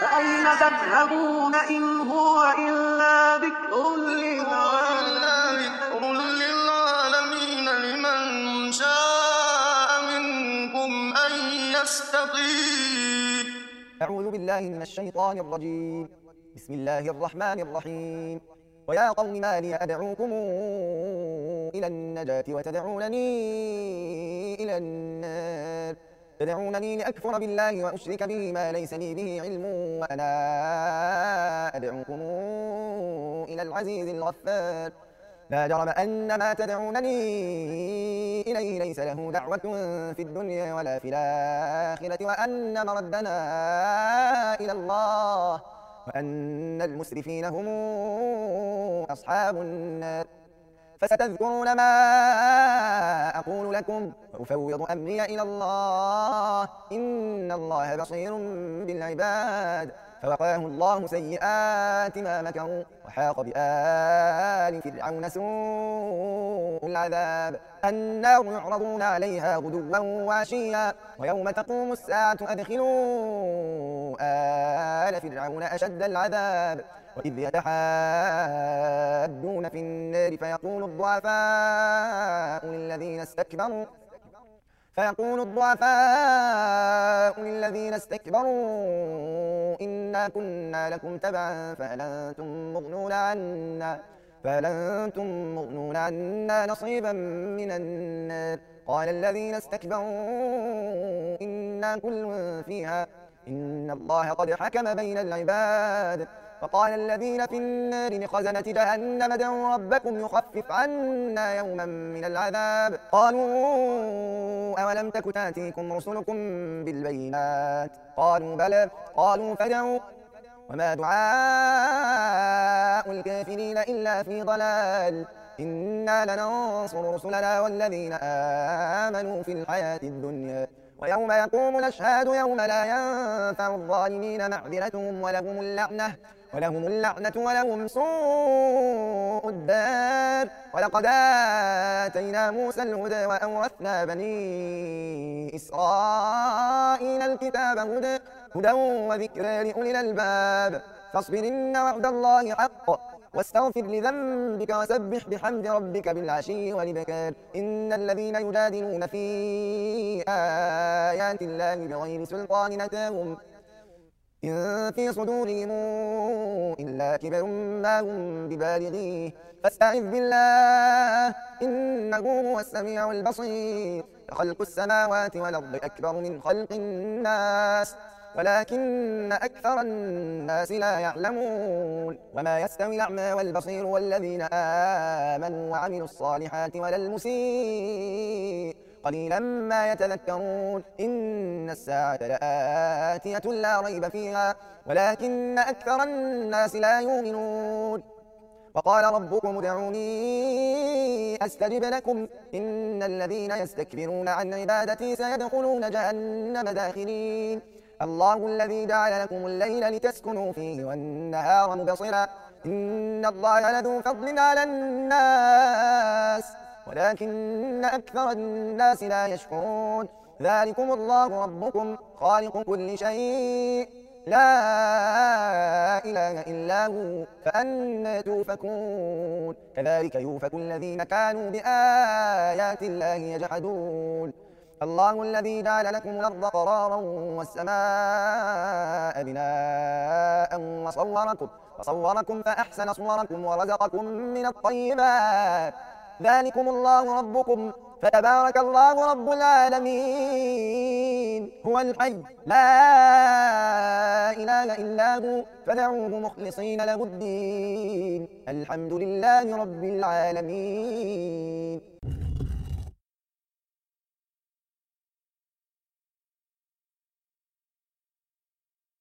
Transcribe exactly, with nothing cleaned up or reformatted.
فأين تذهبون إن هو إلا ذكر للعالمين لمن شاء منكم أن يستقيم. أعوذ بالله من الشيطان الرجيم. بسم الله الرحمن الرحيم. ويا قوم ما لي أدعوكم إلى النجاة وتدعونني إلى النار تدعونني لأكفر بالله وأشرك به ما ليس لي به علم وأنا أدعوكم إلى العزيز الغفار. لا جرم أن ما تدعونني إليه ليس له دعوة في الدنيا ولا في الآخرة وأن مردنا إلى الله وأن المسرفين هم أصحاب النار. فستذكرون ما أقول لكم وأفوض أمري إلى الله إن الله بصير بالعباد. فوقاه الله سيئات ما مكروا وحاق بآل فرعون سوء العذاب. النار يعرضون عليها غدوا وعشيا ويوم تقوم الساعة أدخلوا آل فرعون أشد العذاب. وإذ يتحاجون في النار فيقول الضعفاء للذين استكبروا فيقول الضعفاء للذين استكبروا إنا كنا لكم تبعا فهل أنتم مغنون عنا فهل أنتم مغنون عنا نصيبا من النار. قال الذين استكبروا إنا كل فيها إن الله قد حكم بين العباد. فقال الذين في النار لخزنة جهنم ادعوا ربكم يخفف عنا يوما من العذاب. قالوا أولم تك تأتيكم رسلكم بالبينات قالوا بلى قالوا فادعوا وما دعاء الكافرين إلا في ضلال. إنا لننصر رسلنا والذين آمنوا في الحياة الدنيا ويوم يقوم الأشهاد يوم لا ينفع الظالمين معذرتهم ولهم اللعنة ولهم اللعنة ولهم سوء الدار. ولقد آتينا موسى الهدى وأورثنا بني إسرائيل الكتاب هدى هدى وذكرى لأولي الألباب. فاصبر إن وعد الله حق واستغفر لذنبك وسبح بحمد ربك بالعشي والإبكار. إن الذين يجادلون في آيات الله بغير سلطان أتاهم إن في صدورهم إلا كبر ما هم ببالغيه فاستعذ بالله إنه هو السميع البصير. خلق السماوات والأرض أكبر من خلق الناس ولكن أكثر الناس لا يعلمون. وما يستوي الأعمى والبصير والذين آمنوا وعملوا الصالحات ولا المسيء قليلا ما يتذكرون. إن الساعة لآتية لا ريب فيها ولكن أكثر الناس لا يؤمنون. وقال ربكم ادعوني أستجب لكم إن الذين يستكبرون عن عبادتي سيدخلون جهنم داخرين. الله الذي جعل لكم الليل لتسكنوا فيه والنهار مبصرا إن الله لذو فضل على الناس ولكن أكثر الناس لا يشكرون. ذلكم الله ربكم خالق كل شيء لا إله إلا هو فأنى توفكون. كذلك يوفك الذين كانوا بآيات الله يجحدون. الله الذي جعل لكم الأرض قرارا والسماء بناء وصوركم, وصوركم فأحسن صوركم ورزقكم من الطيبات. ذلكم الله ربكم فتبارك الله رب العالمين. هو الحي لا إله إلا هو فدعوه مخلصين له الدين الحمد لله رب العالمين.